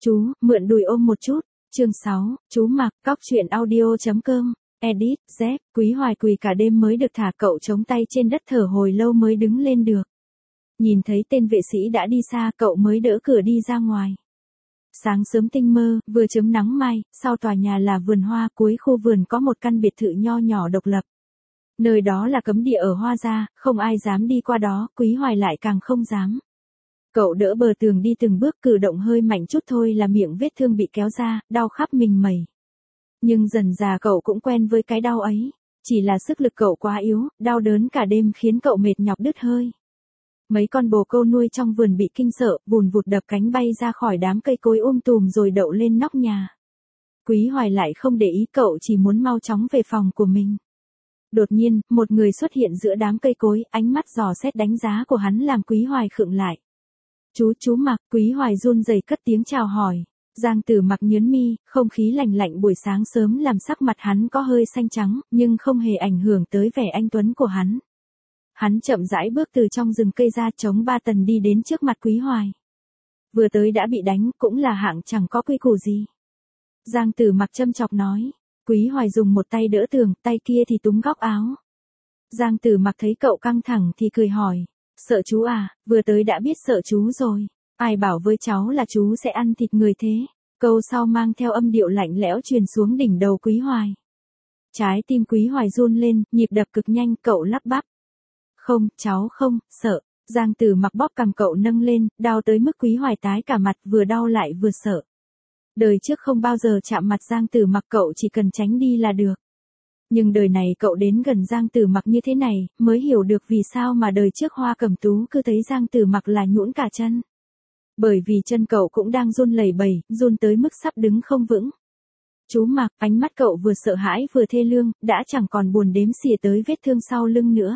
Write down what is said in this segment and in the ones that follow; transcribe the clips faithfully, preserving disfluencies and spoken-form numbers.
Chú, mượn đùi ôm một chút. Chương sáu, chú mặc, cóc truyện audio.com, edit, Z, Quý Hoài quỳ cả đêm mới được thả, cậu chống tay trên đất thở hồi lâu mới đứng lên được. Nhìn thấy tên vệ sĩ đã đi xa, cậu mới đỡ cửa đi ra ngoài. Sáng sớm tinh mơ, vừa chớm nắng mai, sau tòa nhà là vườn hoa, cuối khu vườn có một căn biệt thự nho nhỏ độc lập. Nơi đó là cấm địa ở Hoa Gia, không ai dám đi qua đó, Quý Hoài lại càng không dám. Cậu đỡ bờ tường đi từng bước, cử động hơi mạnh chút thôi là miệng vết thương bị kéo ra, đau khắp mình mẩy. Nhưng dần dà cậu cũng quen với cái đau ấy, chỉ là sức lực cậu quá yếu, đau đớn cả đêm khiến cậu mệt nhọc đứt hơi. Mấy con bồ câu nuôi trong vườn bị kinh sợ, vùn vụt đập cánh bay ra khỏi đám cây cối um tùm rồi đậu lên nóc nhà. Quý Hoài lại không để ý, cậu chỉ muốn mau chóng về phòng của mình. Đột nhiên, một người xuất hiện giữa đám cây cối, ánh mắt dò xét đánh giá của hắn làm Quý Hoài khựng lại. Chú, chú Mặc, Quý Hoài run rẩy cất tiếng chào hỏi. Giang Tử Mặc nhướng mi, không khí lạnh lạnh buổi sáng sớm làm sắc mặt hắn có hơi xanh trắng, nhưng không hề ảnh hưởng tới vẻ anh tuấn của hắn. Hắn chậm rãi bước từ trong rừng cây ra, chống ba tần đi đến trước mặt Quý Hoài. Vừa tới đã bị đánh, cũng là hạng chẳng có quy củ gì. Giang Tử Mặc châm chọc nói. Quý Hoài dùng một tay đỡ tường, tay kia thì túm góc áo. Giang Tử Mặc thấy cậu căng thẳng thì cười hỏi. Sợ chú à, vừa tới đã biết sợ chú rồi. Ai bảo với cháu là chú sẽ ăn thịt người thế. Câu sau mang theo âm điệu lạnh lẽo truyền xuống đỉnh đầu Quý Hoài. Trái tim Quý Hoài run lên, nhịp đập cực nhanh, cậu lắp bắp. Không, cháu không, sợ. Giang Tử Mặc bóp cằm cậu nâng lên, đau tới mức Quý Hoài tái cả mặt, vừa đau lại vừa sợ. Đời trước không bao giờ chạm mặt Giang Tử Mặc, cậu chỉ cần tránh đi là được. Nhưng đời này cậu đến gần Giang Tử Mặc như thế này, mới hiểu được vì sao mà đời trước Hoa Cẩm Tú cứ thấy Giang Tử Mặc là nhũn cả chân. Bởi vì chân cậu cũng đang run lẩy bẩy, run tới mức sắp đứng không vững. Chú Mặc, ánh mắt cậu vừa sợ hãi vừa thê lương, đã chẳng còn buồn đếm xỉa tới vết thương sau lưng nữa.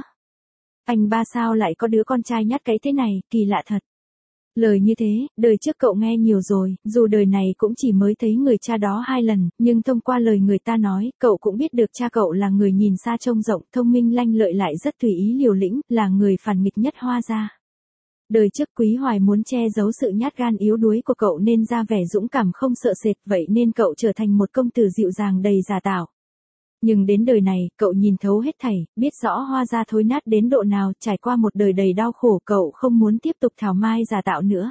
Anh ba sao lại có đứa con trai nhát cái thế này, kỳ lạ thật. Lời như thế, đời trước cậu nghe nhiều rồi, dù đời này cũng chỉ mới thấy người cha đó hai lần, nhưng thông qua lời người ta nói, cậu cũng biết được cha cậu là người nhìn xa trông rộng, thông minh lanh lợi lại rất tùy ý liều lĩnh, là người phản nghịch nhất Hoa Gia. Đời trước Quý Hoài muốn che giấu sự nhát gan yếu đuối của cậu nên ra vẻ dũng cảm không sợ sệt, vậy nên cậu trở thành một công tử dịu dàng đầy giả tạo. Nhưng đến đời này, cậu nhìn thấu hết thảy, biết rõ Hoa Gia thối nát đến độ nào, trải qua một đời đầy đau khổ, cậu không muốn tiếp tục thảo mai giả tạo nữa.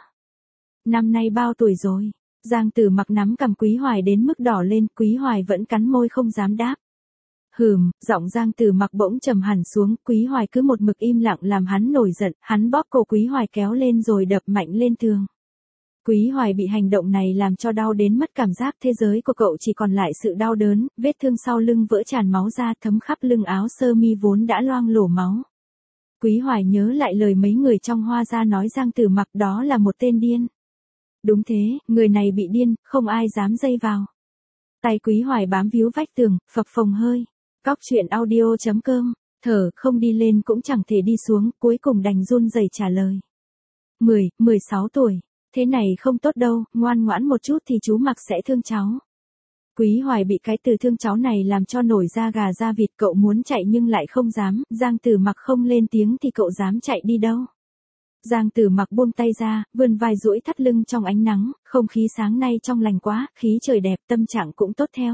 Năm nay bao tuổi rồi? Giang Tử Mặc nắm cằm Quý Hoài đến mức đỏ lên, Quý Hoài vẫn cắn môi không dám đáp. Hừm, giọng Giang Tử Mặc bỗng trầm hẳn xuống, Quý Hoài cứ một mực im lặng làm hắn nổi giận, hắn bóp cổ Quý Hoài kéo lên rồi đập mạnh lên tường. Quý Hoài bị hành động này làm cho đau đến mất cảm giác, thế giới của cậu chỉ còn lại sự đau đớn, vết thương sau lưng vỡ tràn máu ra thấm khắp lưng áo sơ mi vốn đã loang lổ máu. Quý Hoài nhớ lại lời mấy người trong Hoa Gia nói Giang Tử Mặc đó là một tên điên. Đúng thế, người này bị điên, không ai dám dây vào. Tay Quý Hoài bám víu vách tường, phập phồng hơi. Cóc truyện audio.com, thở không đi lên cũng chẳng thể đi xuống, cuối cùng đành run rẩy trả lời. mười, mười sáu tuổi. Thế này không tốt đâu, ngoan ngoãn một chút thì chú Mặc sẽ thương cháu. Quý Hoài bị cái từ thương cháu này làm cho nổi da gà da vịt, cậu muốn chạy nhưng lại không dám, Giang Tử Mặc không lên tiếng thì cậu dám chạy đi đâu. Giang Tử Mặc buông tay ra, vươn vai duỗi thắt lưng trong ánh nắng, không khí sáng nay trong lành quá, khí trời đẹp, tâm trạng cũng tốt theo.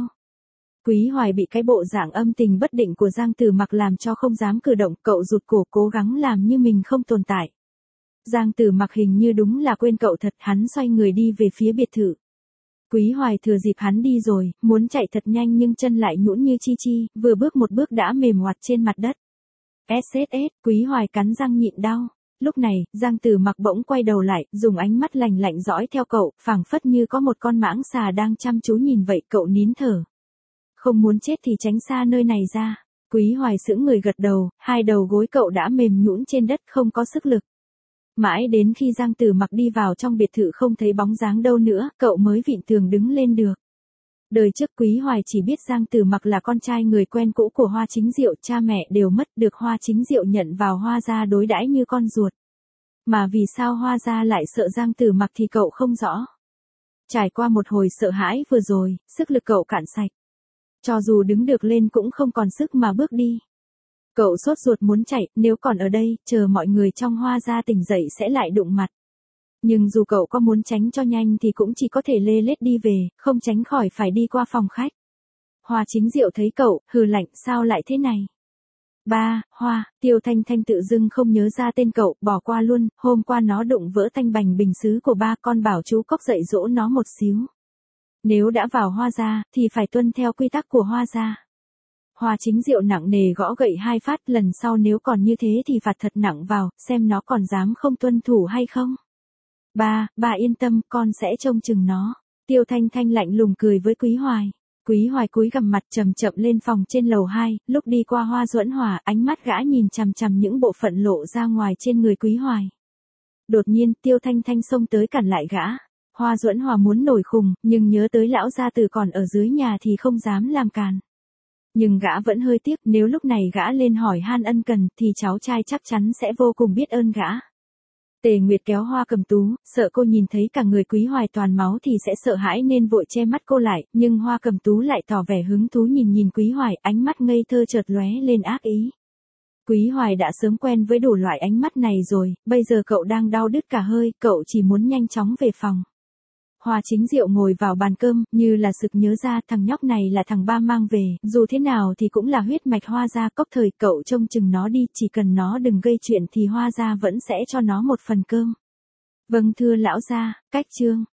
Quý Hoài bị cái bộ dạng âm tình bất định của Giang Tử Mặc làm cho không dám cử động, cậu rụt cổ cố gắng làm như mình không tồn tại. Giang Tử Mặc hình như đúng là quên cậu thật, hắn xoay người đi về phía biệt thự. Quý Hoài thừa dịp hắn đi rồi, muốn chạy thật nhanh nhưng chân lại nhũn như chi chi, vừa bước một bước đã mềm ngoặt trên mặt đất. ét ét ét, Quý Hoài cắn răng nhịn đau. Lúc này, Giang Tử Mặc bỗng quay đầu lại, dùng ánh mắt lạnh lạnh dõi theo cậu, phảng phất như có một con mãng xà đang chăm chú nhìn vậy, cậu nín thở. Không muốn chết thì tránh xa nơi này ra. Quý Hoài sững người gật đầu, hai đầu gối cậu đã mềm nhũn trên đất không có sức lực. Mãi đến khi Giang Tử Mặc đi vào trong biệt thự không thấy bóng dáng đâu nữa, cậu mới vịn tường đứng lên được. Đời trước Quý Hoài chỉ biết Giang Tử Mặc là con trai người quen cũ của Hoa Chính Diệu, cha mẹ đều mất, được Hoa Chính Diệu nhận vào Hoa Gia đối đãi như con ruột. Mà vì sao Hoa Gia lại sợ Giang Tử Mặc thì cậu không rõ. Trải qua một hồi sợ hãi vừa rồi, sức lực cậu cạn sạch. Cho dù đứng được lên cũng không còn sức mà bước đi. Cậu sốt ruột muốn chạy, nếu còn ở đây, chờ mọi người trong Hoa Gia tỉnh dậy sẽ lại đụng mặt. Nhưng dù cậu có muốn tránh cho nhanh thì cũng chỉ có thể lê lết đi về, không tránh khỏi phải đi qua phòng khách. Hoa Chính Diệu thấy cậu, hừ lạnh, sao lại thế này? Ba, Hoa, Tiêu Thanh Thanh tự dưng không nhớ ra tên cậu, bỏ qua luôn, hôm qua nó đụng vỡ tanh bành bình sứ của ba, con bảo chú Cốc dạy dỗ nó một xíu. Nếu đã vào Hoa gia, thì phải tuân theo quy tắc của Hoa gia. Hoa Chính Diệu nặng nề gõ gậy hai phát, lần sau nếu còn như thế thì phạt thật nặng vào, xem nó còn dám không tuân thủ hay không. Ba, bà yên tâm, con sẽ trông chừng nó. Tiêu Thanh Thanh lạnh lùng cười với Quý Hoài. Quý Hoài cúi gằm mặt chậm chậm lên phòng trên lầu hai, lúc đi qua Hoa Duẫn Hòa, ánh mắt gã nhìn chằm chằm những bộ phận lộ ra ngoài trên người Quý Hoài. Đột nhiên, Tiêu Thanh Thanh xông tới cản lại gã. Hoa Duẫn Hòa muốn nổi khùng, nhưng nhớ tới lão gia tử còn ở dưới nhà thì không dám làm càn. Nhưng gã vẫn hơi tiếc, nếu lúc này gã lên hỏi han ân cần thì cháu trai chắc chắn sẽ vô cùng biết ơn gã. Tề Nguyệt kéo Hoa Cầm Tú, sợ cô nhìn thấy cả người Quý Hoài toàn máu thì sẽ sợ hãi nên vội che mắt cô lại, nhưng Hoa Cầm Tú lại tỏ vẻ hứng thú nhìn nhìn Quý Hoài, ánh mắt ngây thơ chợt lóe lên ác ý. Quý Hoài đã sớm quen với đủ loại ánh mắt này rồi, bây giờ cậu đang đau đứt cả hơi, cậu chỉ muốn nhanh chóng về phòng. Hoa Chính Diệu ngồi vào bàn cơm, như là sực nhớ ra thằng nhóc này là thằng ba mang về, dù thế nào thì cũng là huyết mạch Hoa gia. Cốc Thời, cậu trông chừng nó đi, chỉ cần nó đừng gây chuyện thì Hoa gia vẫn sẽ cho nó một phần cơm. Vâng thưa lão gia, cách chương.